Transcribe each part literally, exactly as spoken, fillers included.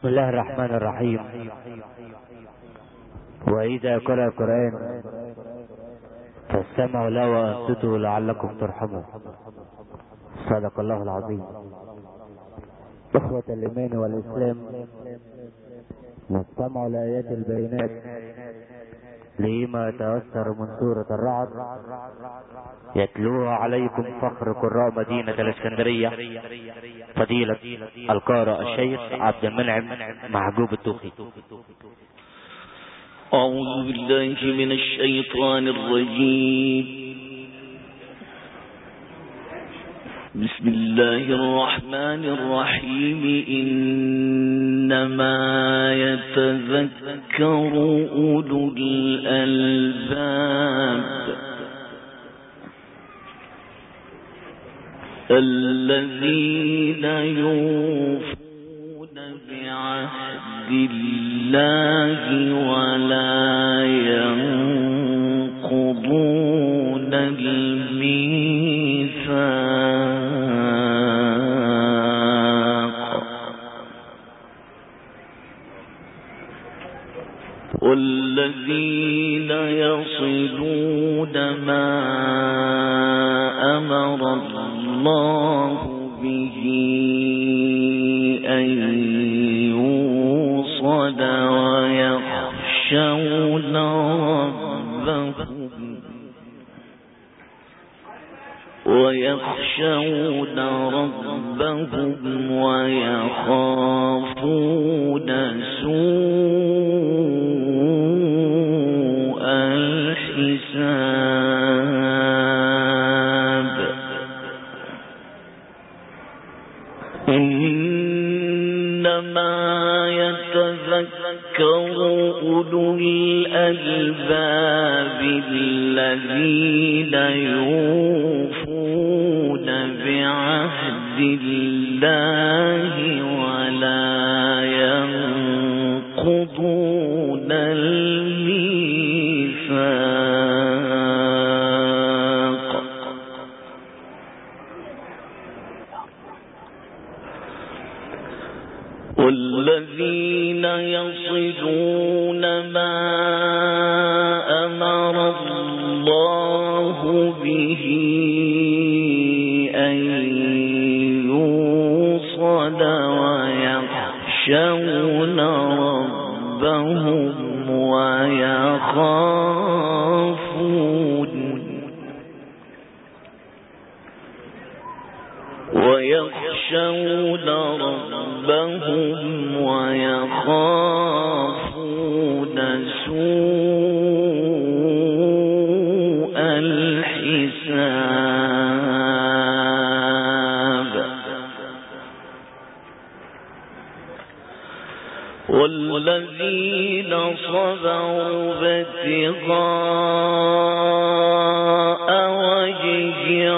بسم الله الرحمن الرحيم. وإذا قرأ القرآن فاستمعوا له وأنصتوا لعلكم ترحمون. صدق الله العظيم. إخوة الإيمان والإسلام، نستمع لآيات البينات لما يتأثر من سورة الرعد، يتلوها عليكم فخر قراء مدينة الإسكندرية فضيلة القارئ الشيخ عبد المنعم محجوب التوخي. أعوذ بالله من الشيطان الرجيم. بسم الله الرحمن الرحيم. إنما يتذكر أولو الألباب الذين يوفون بعهد الله ولا ينقضون الميثاق والذين يصلون ما أمر الله به أن يوصل ويخشون ربهم ويخشون ربهم ويخافون سوء الحساب. إنما يتذكر أولو الألباب الذين يوفون بعهد الله ولا ينقضون الميثاق والذين يصلون ما أمر الله به أن يوصل ويخشون ربهم ويخافون ويخشون ربهم ويخافون سوء الحساب. والذين صبروا ابتغاء وجه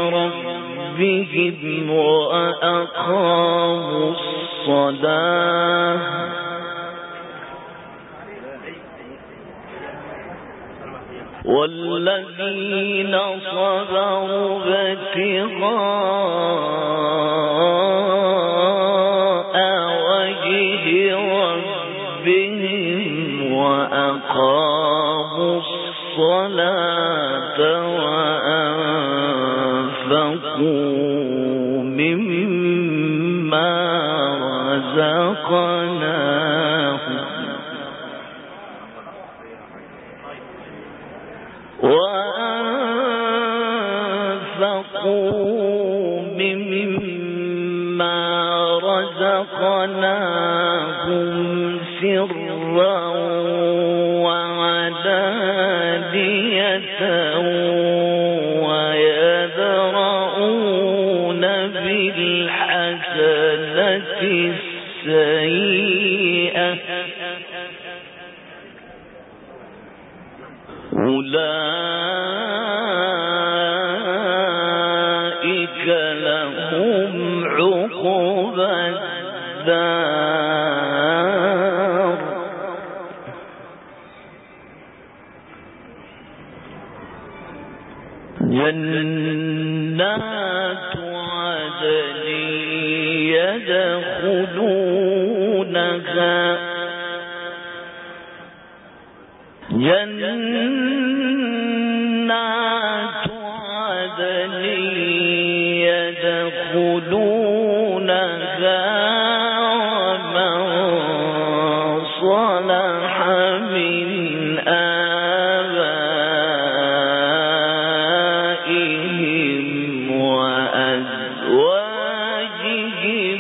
ربهم وأقاموا الصلاة والذين صبروا ابتغاء وجه ربهم وأقاموا الصلاة وأنفقوا مما رزقناهم وأنفقوا مما رزقناهم سرا وعلانية ويدرؤون بالحسنة السيئة أولئك لهم عقبى الدار جنات عدن يدخلونها جنات عدن يدخلونها ومن صلح من آبائهم وأزواجهم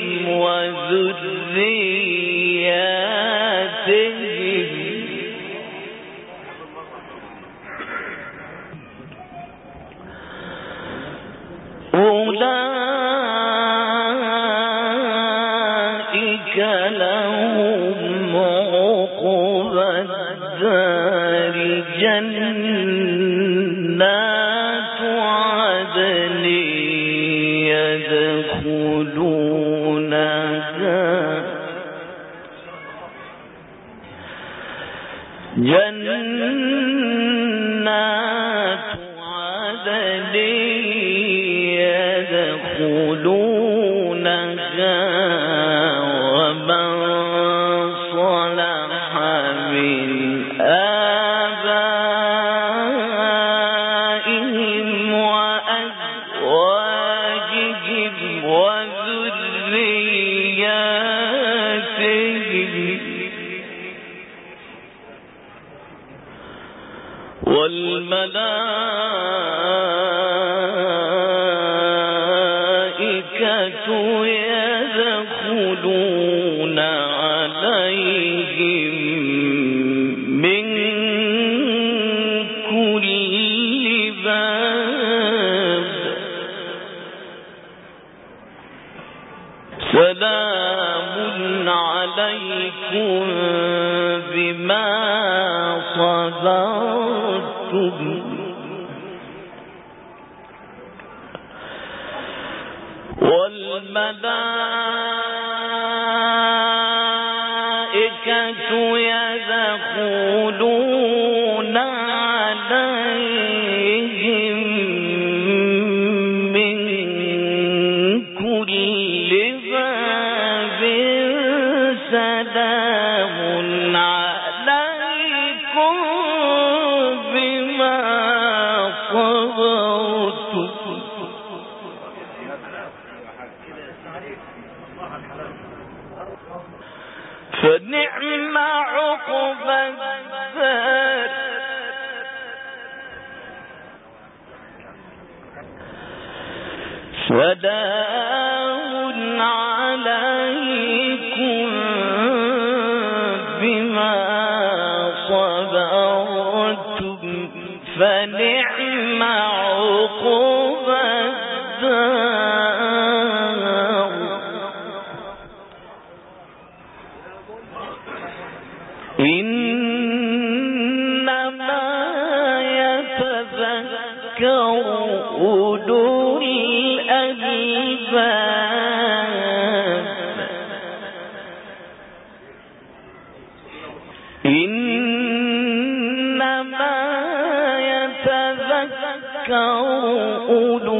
وذرياتهم أولئك لهم عقبى الدار جنات عدن يدخلونها جنات عدن يدخلونها ومن صلح من آبائهم وأزواجهم وذرياتهم والملائكة يدخلون عليهم من كل باب سلام عليكم بما صبرتم والملائكة يدخلون عليهم من كل باب سلام عليكم بما صبرتم فنعم عقبى الدار سلام عليكم بما صبرتم فنعم عقبى الدار إنما يتذكر أولو الألباب إنما يتذكر أولو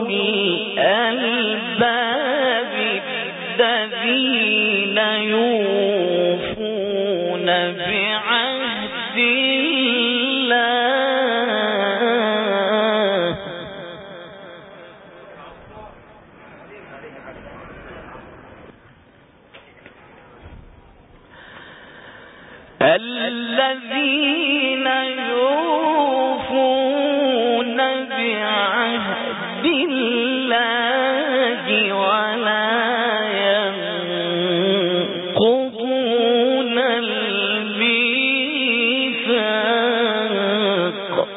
الألباب الذين يوفون بعهد الله الذين يوفون بعهد الله ولا ينقضون الميثاق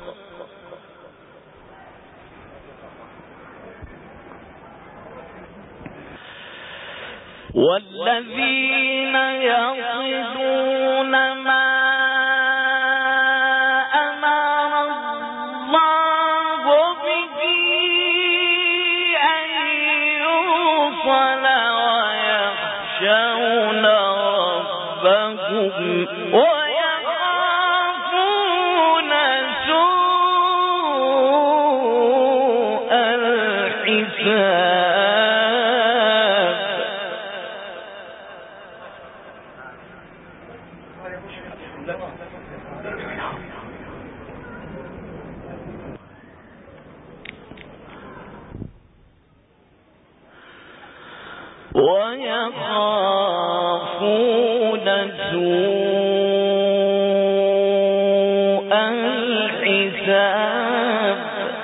والذين يصلون ما أمر الله به أن يوصل ويخشون ربهم ويخافون سوء الحساب ويخافون سوء الحساب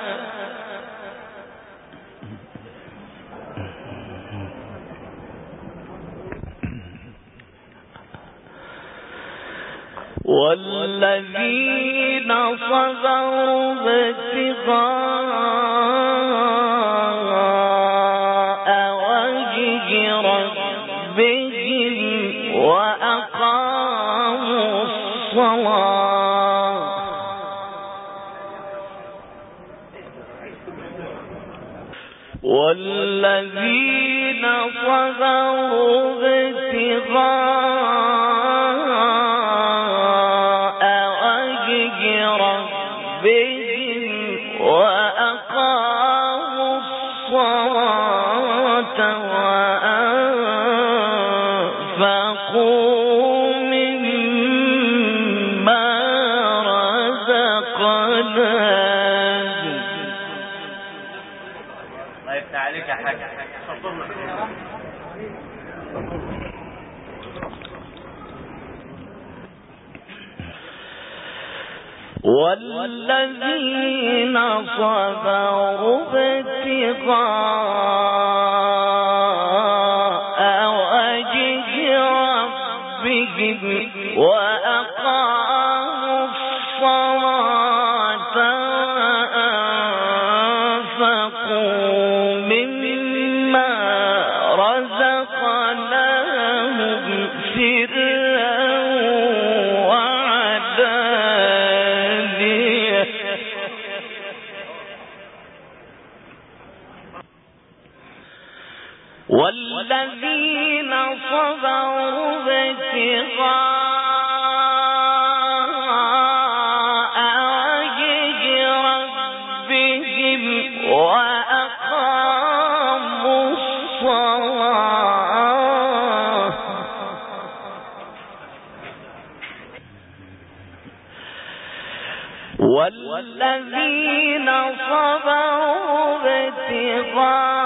والذين صبروا ابتغاء وجه ربهم وأقاموا الصلاة والذين صبروا ابتغاء وأقاموا الصلاة وأنفقوا مما رزقناهم. الله يفتح عليك يا حاج. والذين صبروا ابتغاء وجه ربهم وأقاموا الصلاة وأنفقوا مما رزقناهم سرا والذين صبروا ابتغاء وجه ربهم وأقاموا الصلاة والذين صبروا ابتغاء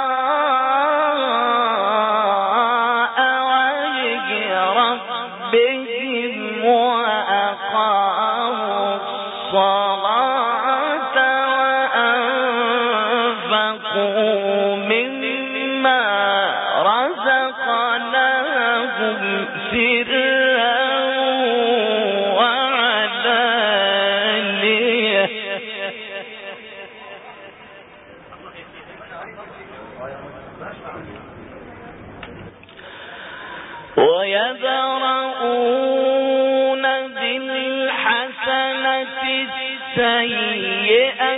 وأقاموا الصلاة وأنفقوا مما رزقناهم سرا وعلانية ويدرؤون بالحسنة السيئة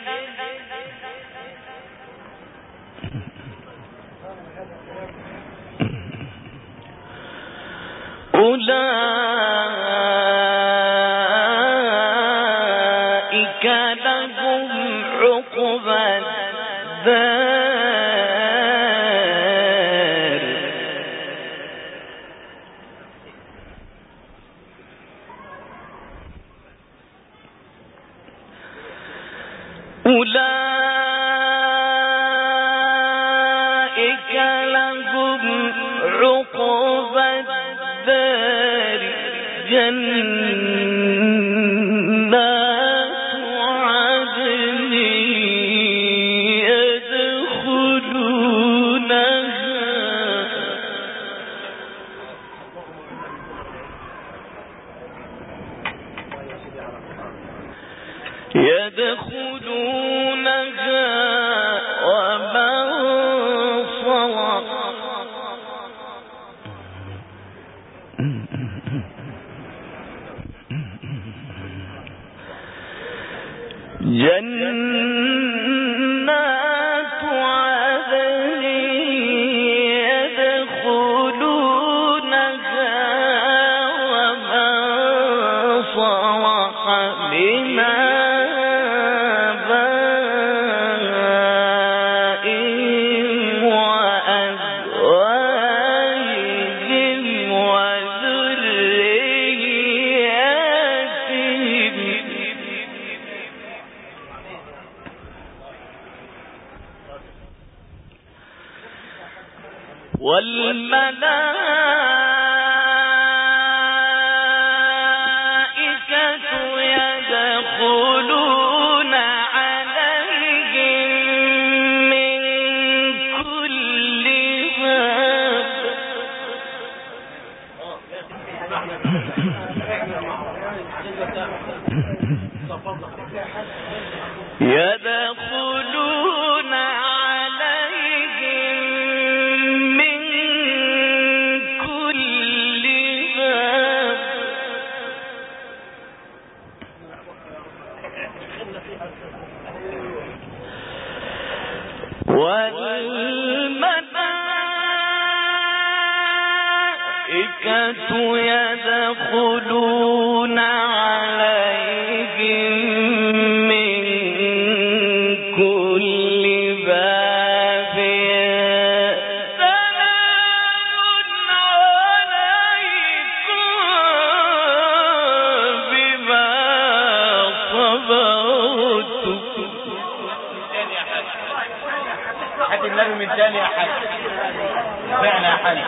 أولئك لهم عقبى الدار أولئك لهم عقبى الدار جنات عدن يدخلونها يدخلونها ومن صلح جنات عدن يدخلونها ومن صلح من آبائهم وأزواجهم وذرياتهم يدخلون عليهم من كل باب والملائكة يدخلون عليهم من كل باب سلام عليكم بما صبرتم. حد النبي من تاني يا حاج فعلا يا حاج.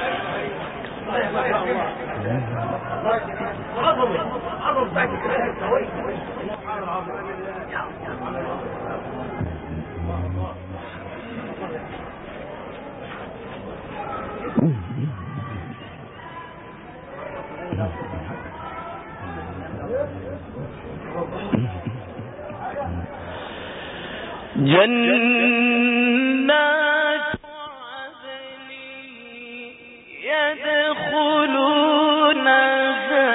جنات عدن يدخلونها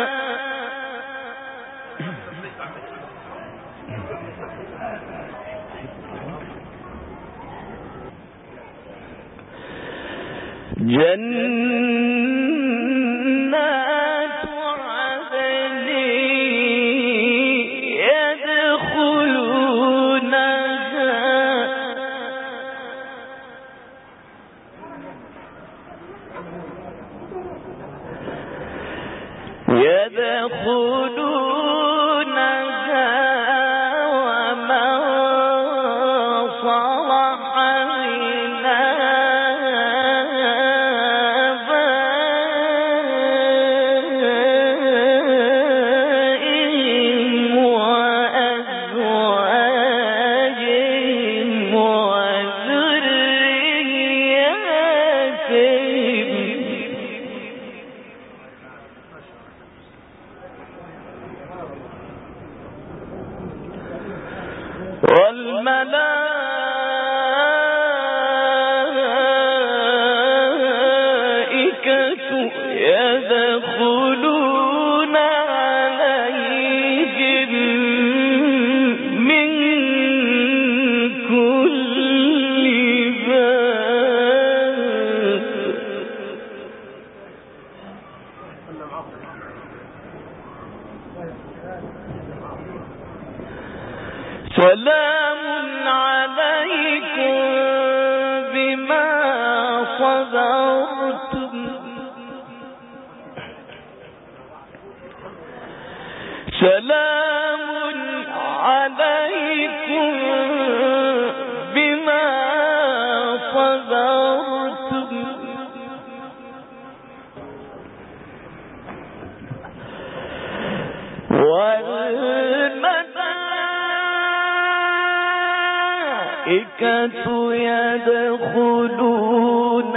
جنات عدن يدخلونها ومن صلح من آبائهم وأزواجهم وذرياتهم والملائكة يدخلون عليهم من كل باب سلام عليكم بما صبرتم سلام عليكم بما صبرتم والملائكة يدخلون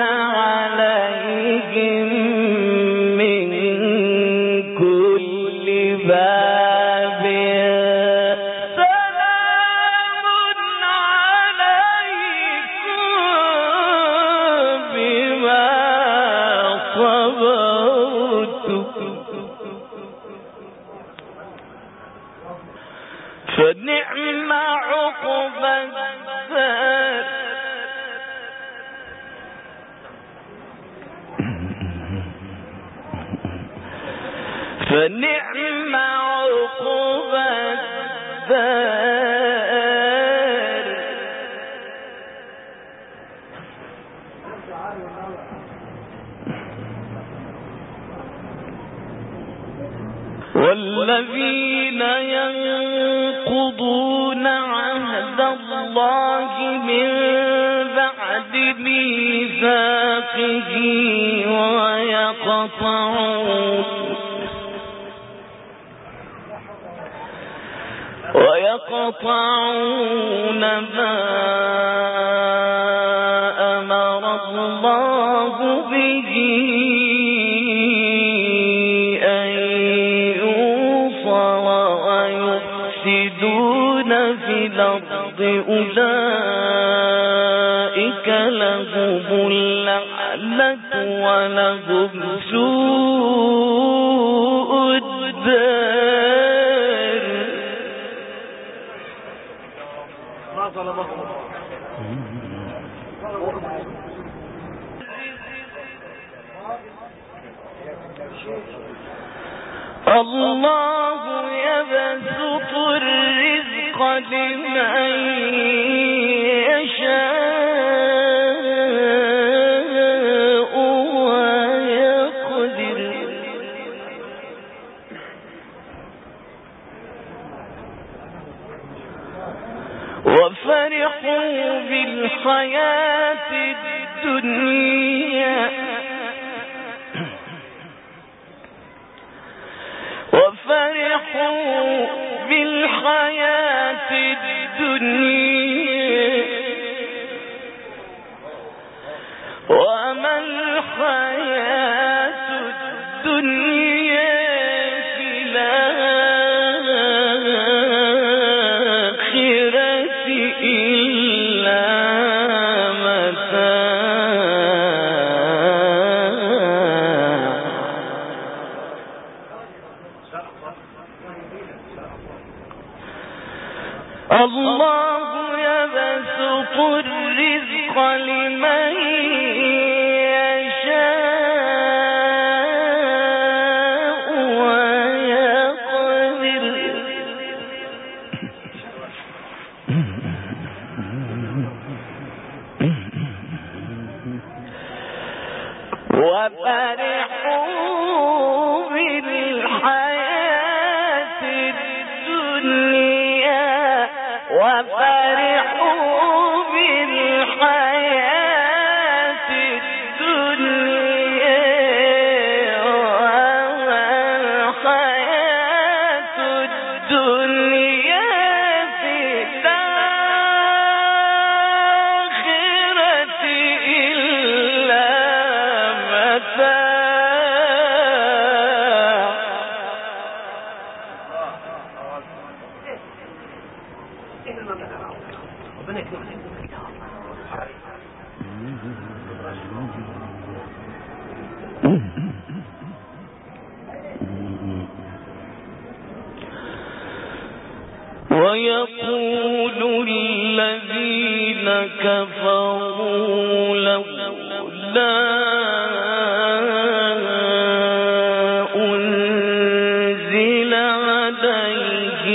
عليهم من كل باب سلام عليكم بما صبرتم فنعم عقبى الدار فنعم عقبى الدار والذين ينقضون عهد الله من بعد ميثاقه أخيه ويقطعون ويقطعون ما أمر الله به أن يوصل ويفسدون في الأرض أولئك لهم اللعنة ولهم سوء الدار. الله يبسط الرزق لمن يشاء ويقدر وفرحوا بالحياة الدنيا وفرحوا بالحياة الدنيا وما الحياة الدنيا في الآخرة إلا الله يبسط الرزق لمن يشاء ويقدر وفرحوا بالحياة الدنيا وفرحوا بالحياة الدنيا والحياة الدنيا في الآخرة إلا متاع. ويقول الذين كفروا لولا أنزل عليه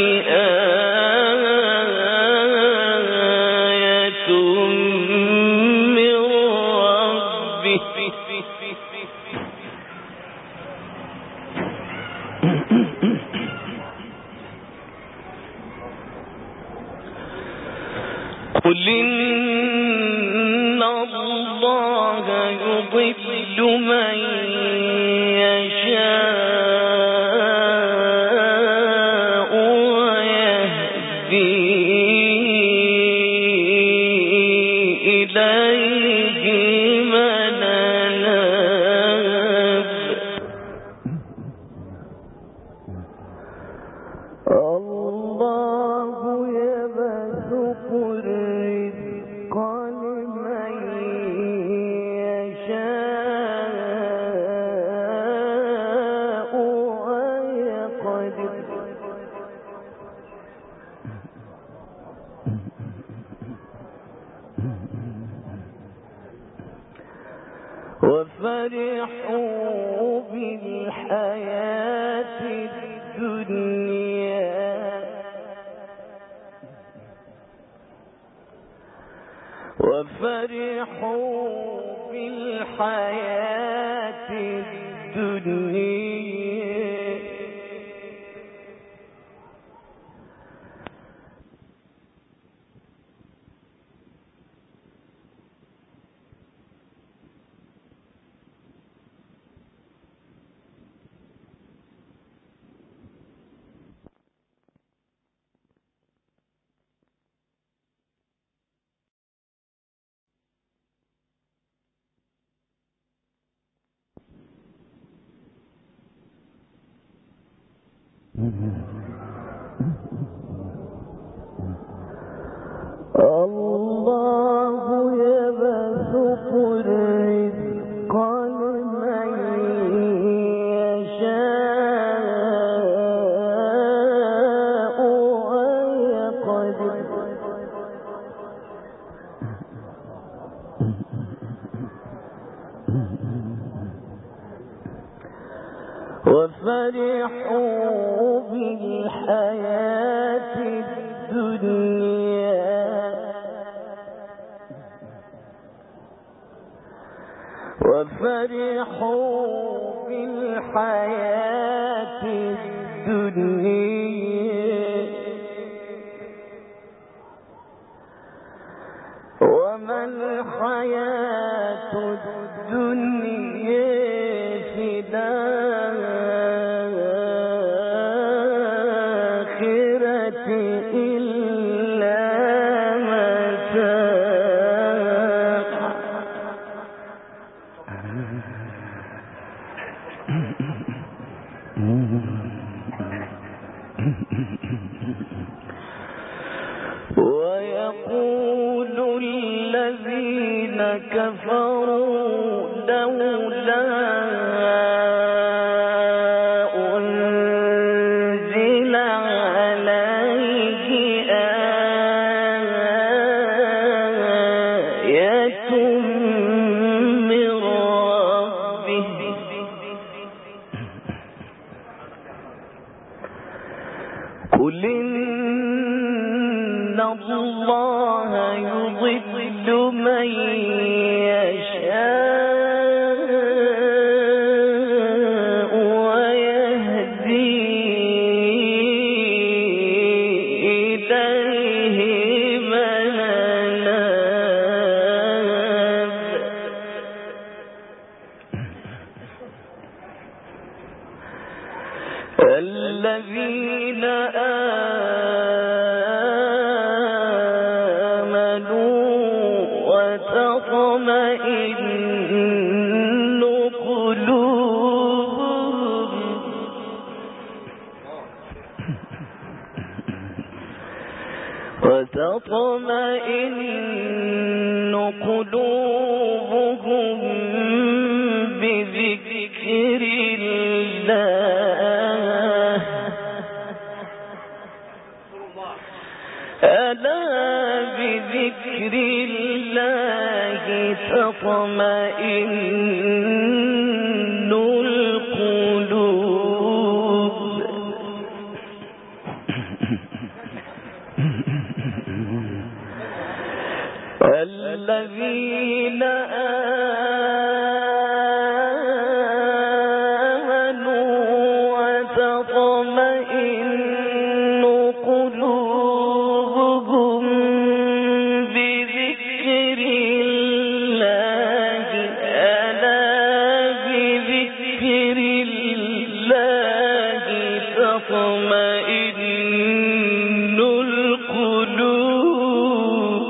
آية من ربه قل إن الله يضل من يشاء ويهدي إليه من أناب. الله يبسط الرزق لمن يشاء ويقدر وفرحوا بالحياة الدنيا وفرحوا بالحياة الدنيا الله يبسط الرزق لمن يشاء ويقدر وفرحوا بالحياة الدنيا وفرحوا بالحياة الدنيا وما الحياة الدنيا في الآخرة إلا متاع ويقول الذين كفروا لولا أنزل عليه آية من ربه قل إن الله يضل من يشاء ويهدي إليه من أناب الذين آمنوا وتطمئن قلوبهم وتطمئن قلوبهم بذكر الله ألا بذكر الله تطمئن القلوب الذين آمنوا وتطمئن قلوبهم بذكر الله ألا بذكر الله تطمئن القلوب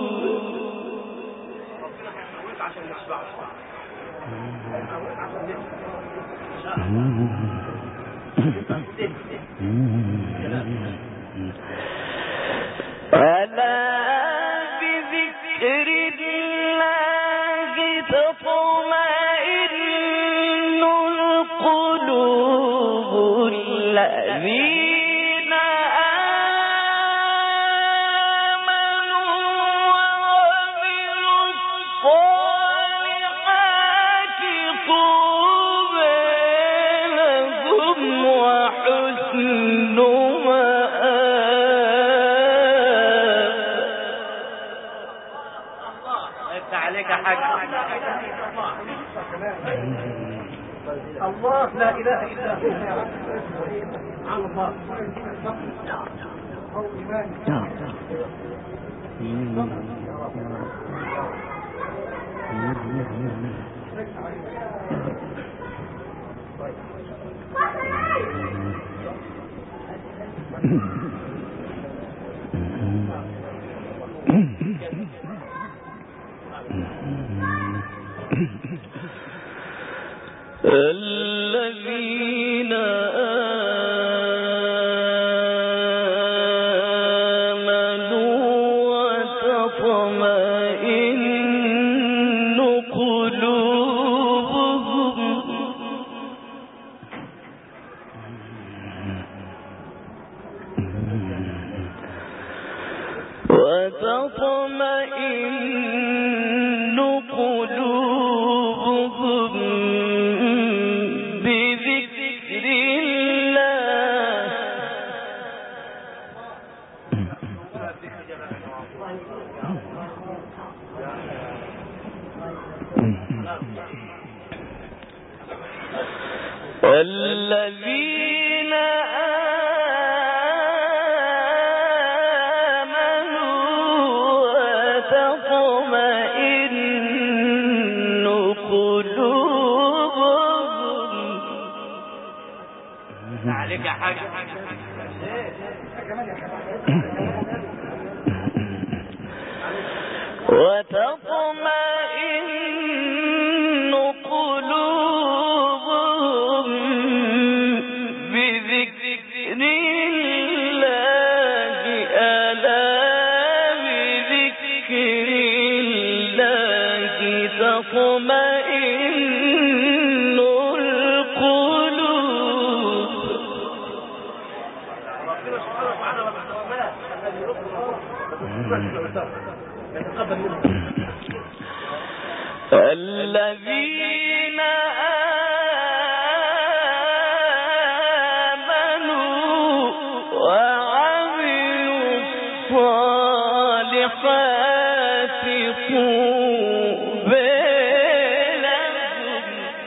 ألا بذكر الله تطمئن القلوب الذين آمنوا وعملوا الصالحات طوبى لهم وحسن الله لا إله إلا هو عن الله الذين وتطمئن قلوبهم بذكر الله. الذين عليك يا حاج. وتطمئن قلوبهم بذكر الله. ألا بذكر الله تطمئن القلوب. الذين آمنوا وعملوا الصالحات طوبى لهم.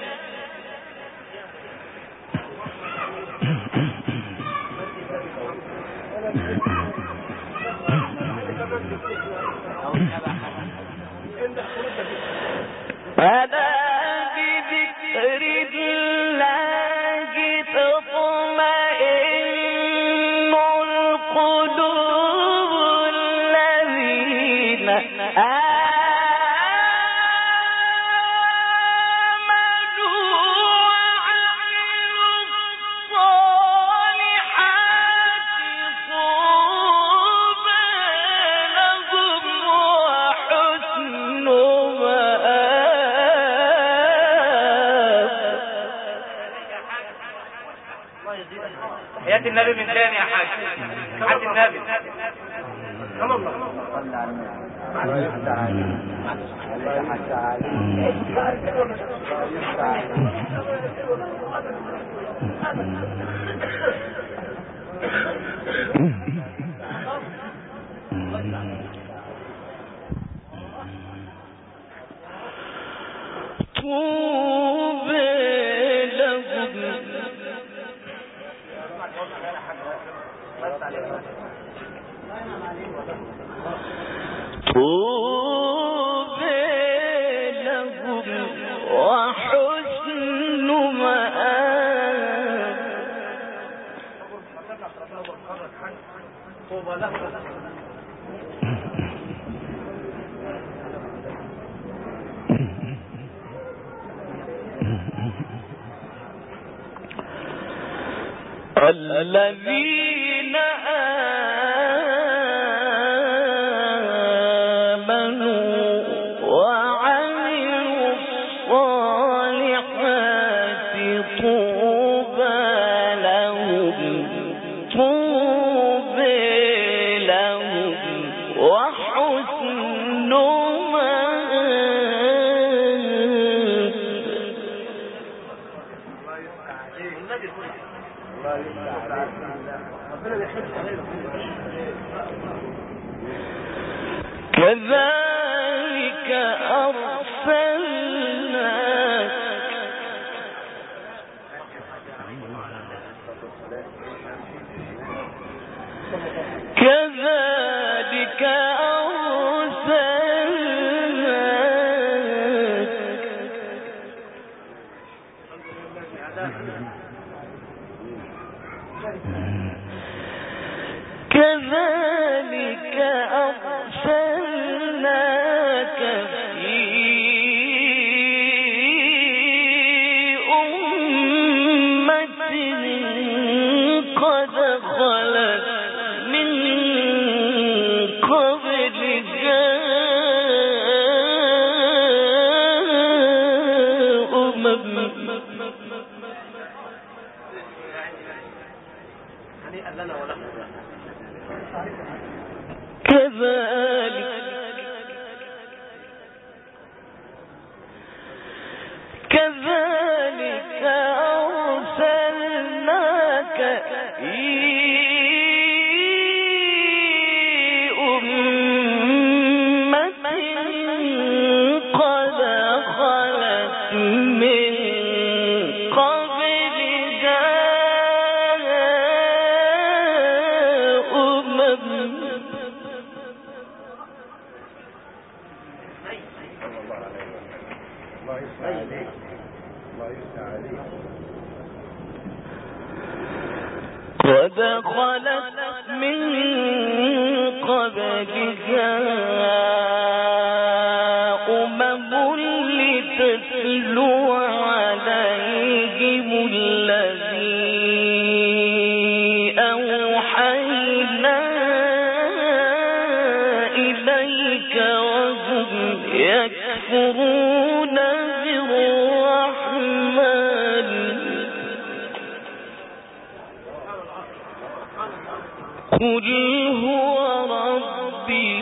ألا بذكر الله تطمئن القلوب. الذين آمنوا وعملوا الصالحات طوبى لهم وحسن حياة النبي من تاني يا حاج. حياة النبي. صلى الله عليه طوبى لهم. طوبى لهم وحسن مآب. طوبى لهم. الذين آمنوا وعملوا الصالحات طوبى لهم طوبى لهم وحسن كذلك أرسلناك كذلك أرسلناك كذلك أرسلناك في أمة قد خلت من قبلها أمم كذلك خلت من قبلها أمم لتتلو عليهم الذي أوحينا إليك وهم يكفرون بالرحمن قل هو ربي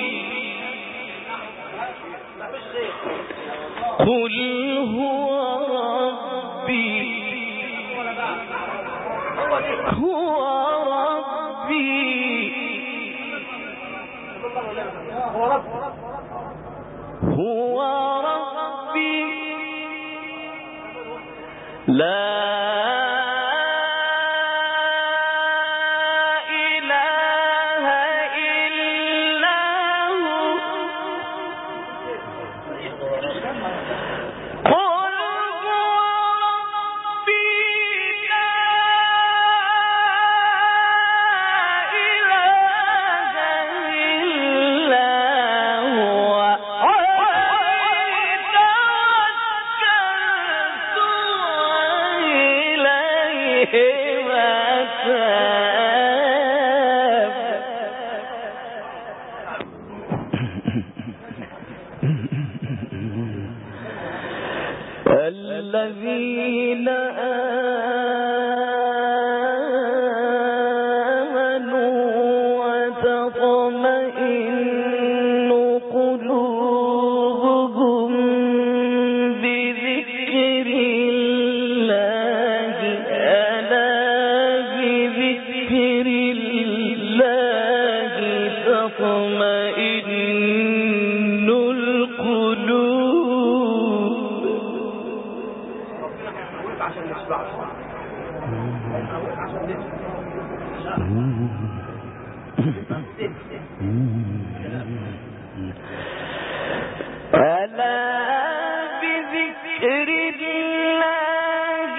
قل هو ربي هو ربي هو ربي لا الذين آمنوا وتطمئن قلوبهم بذكر الله ألا بذكر الله تطمئن القلوب عشان نسمع ألا بذكر الله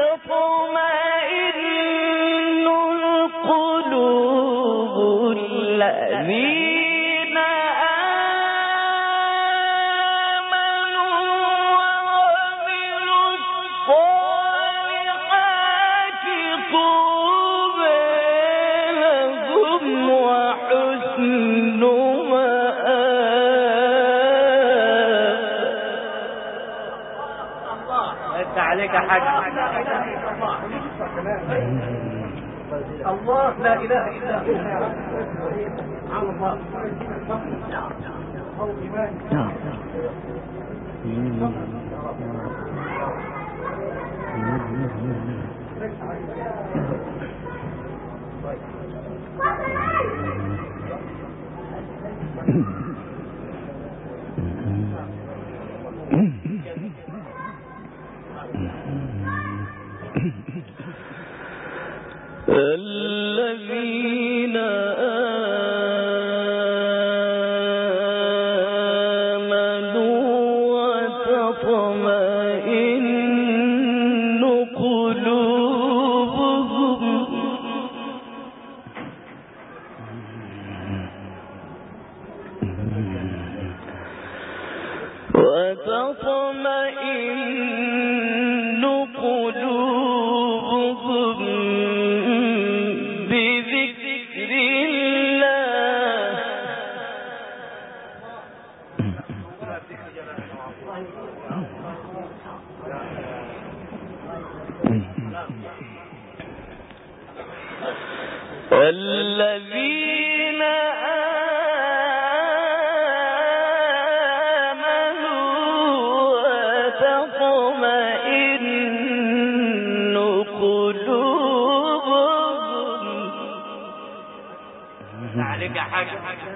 تطمئن القلوب الذين عليك حاج الله لا إله إلا هو سبحان الله الذين آمنوا وتطمئن قلوبهم وتطمئن قلوبهم بذكر الله الذين عليك حاجة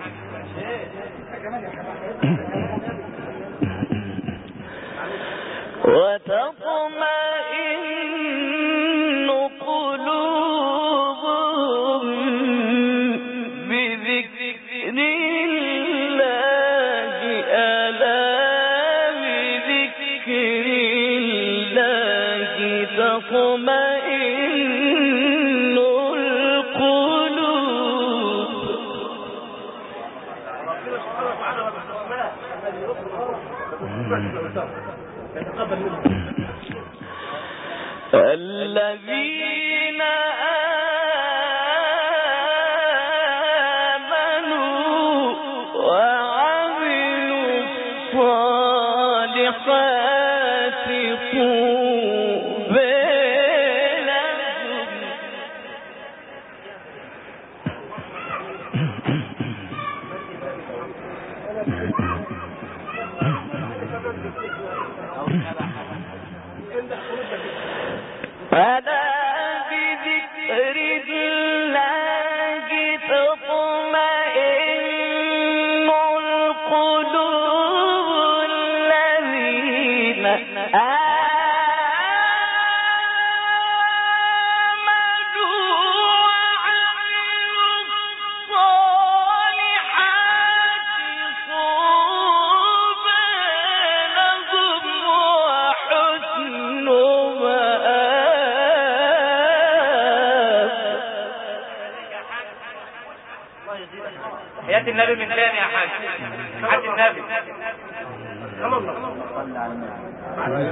وتطمئن قلوبهم بذكر الله ألا بذكر الله تطمئن القلوب الذين آمنوا وعملوا الصالحات طوبى لهم ألا بذكر الله تطمئن القلوب الذين آمنوا وعملوا الصالحات طوبى لهم وحسن حياة النبي من ثاني يا حاج حاج النبي صلى الله عليه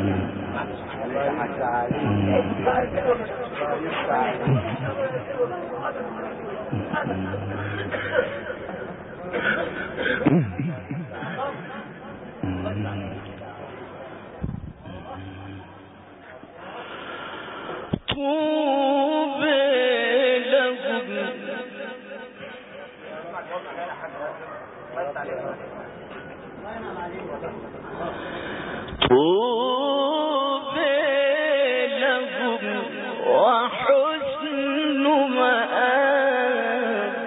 طوبى لهم طوبى لهم وحسن مآب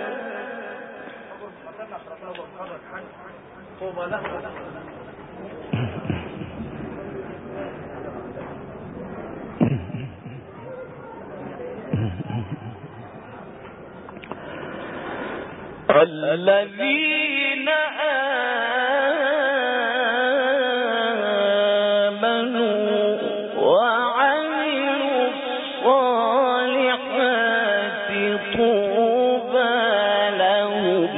الذين آمنوا وعملوا الصالحات طوبى لهم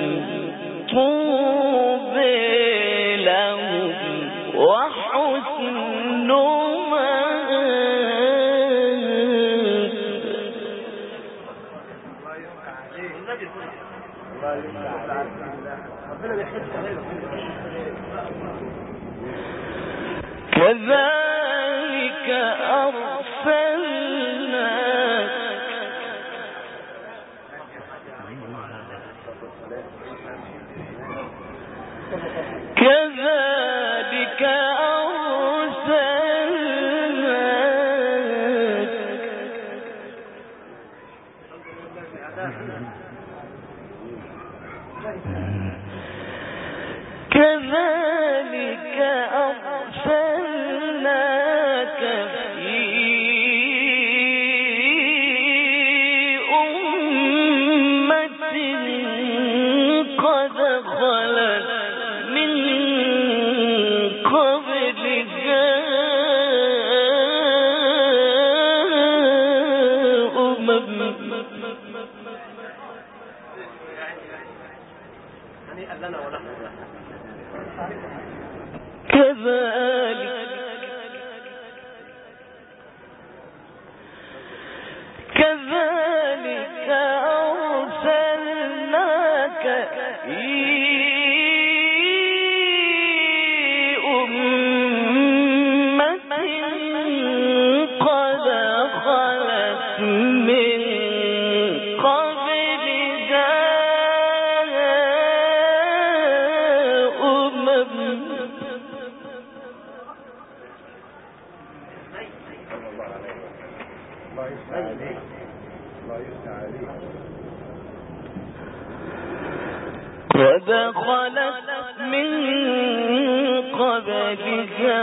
طوبى لهم وحسن كذلك أرسلناك كذلك أرسلناك كذلك أرسلناك في أمة قد خلت من قبلها أمم كذلك كذلك أرسلناك في أمة قد خلت من قبلها أمم قد خلت من قبلها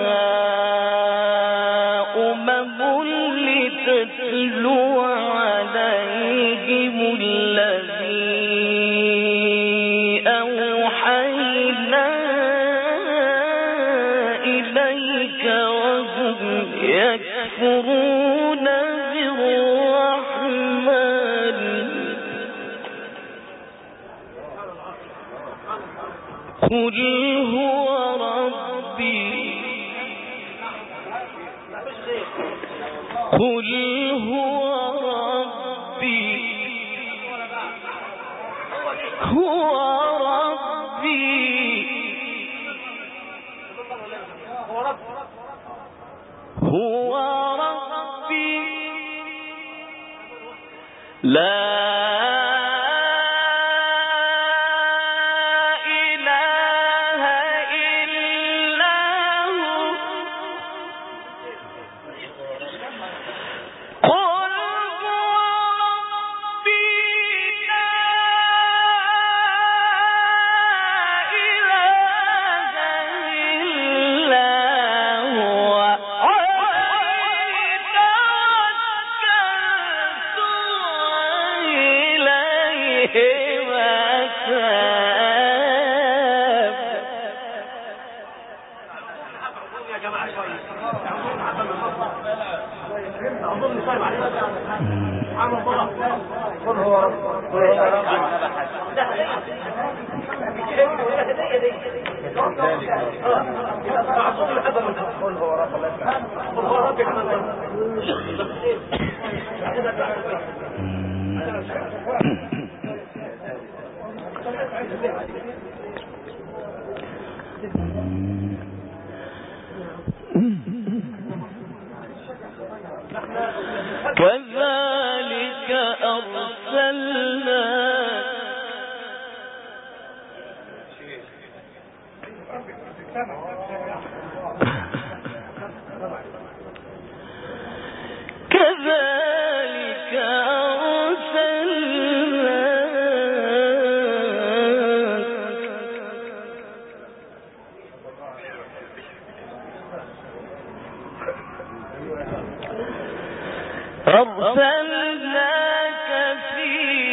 أمم لتتلو عليهم الذي أوحينا إليك وهم يكفرون بالرحمن قل هو ربي قل هو ربي هو ربي هو ربي لا كذلك أرسلناك كذلك أرسلناك في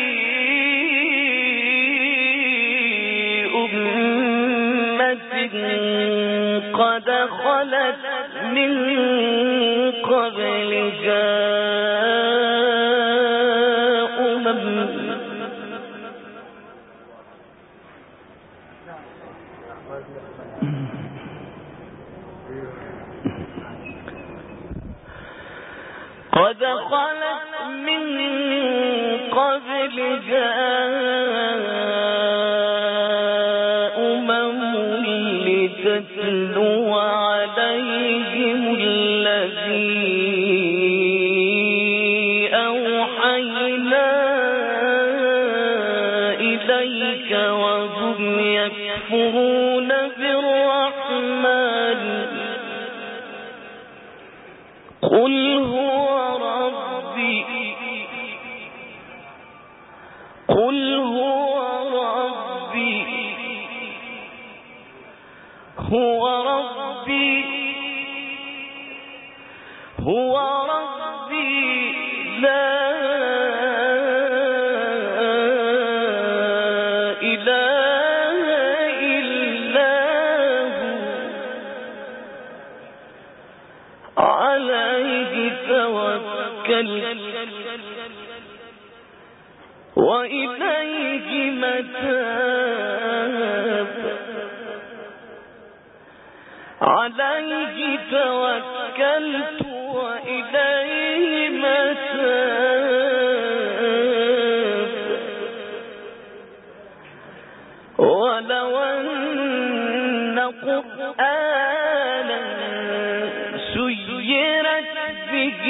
أمة قد خلت من قبلها أمم قد خلت من قبلها أمم لتتلو عليهم الذي أوحينا إليك وهم يكفرون بالرحمن قل هو ربي قل هو ربي هو ربي هو ربي لا إله إلا هو عليه توكلت وإليه متاب عليه توكلت وإليه متاب ولو أن قرآنا سيرت به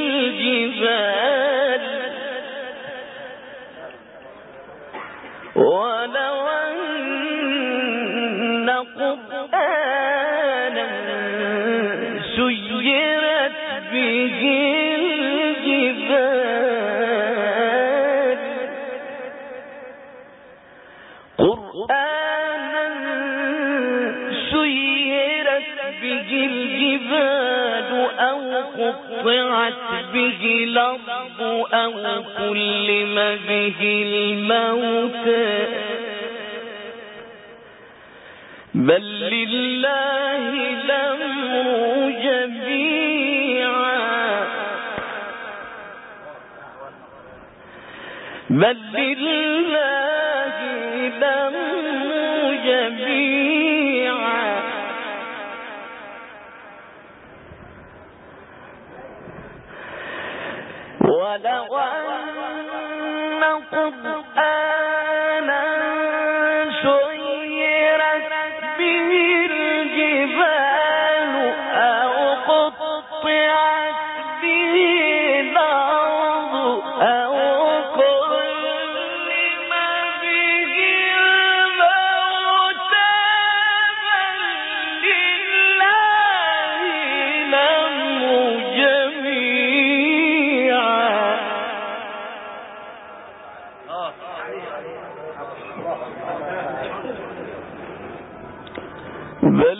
الجبال ولو أن قرآنا سيرت به الجبال قرآنا سيرت به الجبال أو قطعت به الأرض أو كلم به الموتى بل لله الأمر جميعا بل لله الأمر جميعا بل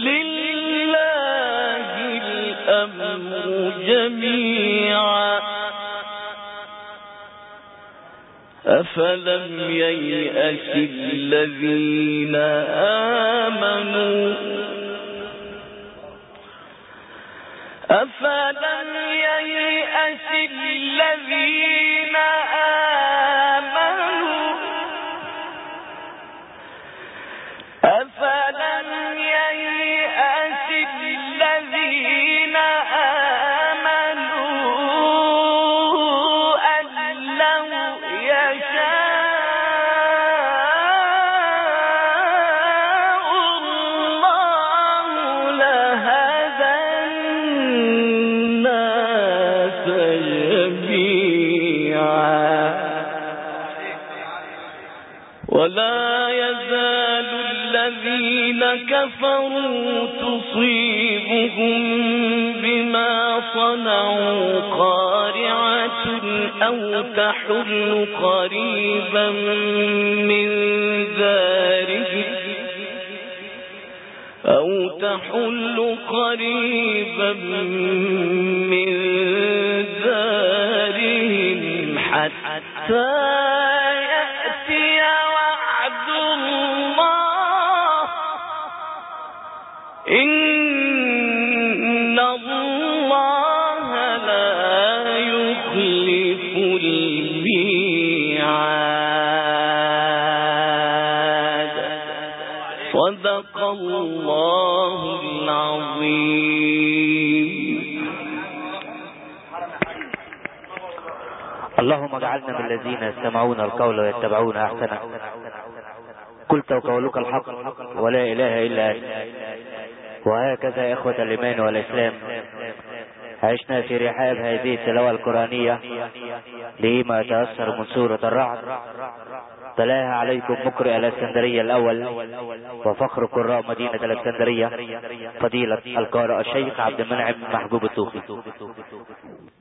لله الأمر جميعا أفلم ييأس الذين آمنوا أفلم ييأس الذين آمنوا أفلم ييأس الذين آمنوا أن لو يشاء الله لهدى الناس جميعا ولا يزال الذين كفروا تصيبهم بما صنعوا قارعة أو تحل قريبا من دارهم أو تحل قريبا من دارهم حتى يأتي وعد الله إن الله لا يخلف الميعاد صدق الله العظيم. اللهم اجعلنا من الذين يستمعون القول ويتبعون احسنه. قلت وقولك الحق ولا اله الا انت. وهكذا يا اخوة الايمان والاسلام عشنا في رحاب هذه التلاوة القرآنية لما يتأثر من سورة الرعد. تلاها عليكم مقرئ الاسكندرية الاول وفخر قراء مدينة الاسكندرية فضيلة القارئ الشيخ عبد المنعم محجوب الطوخي.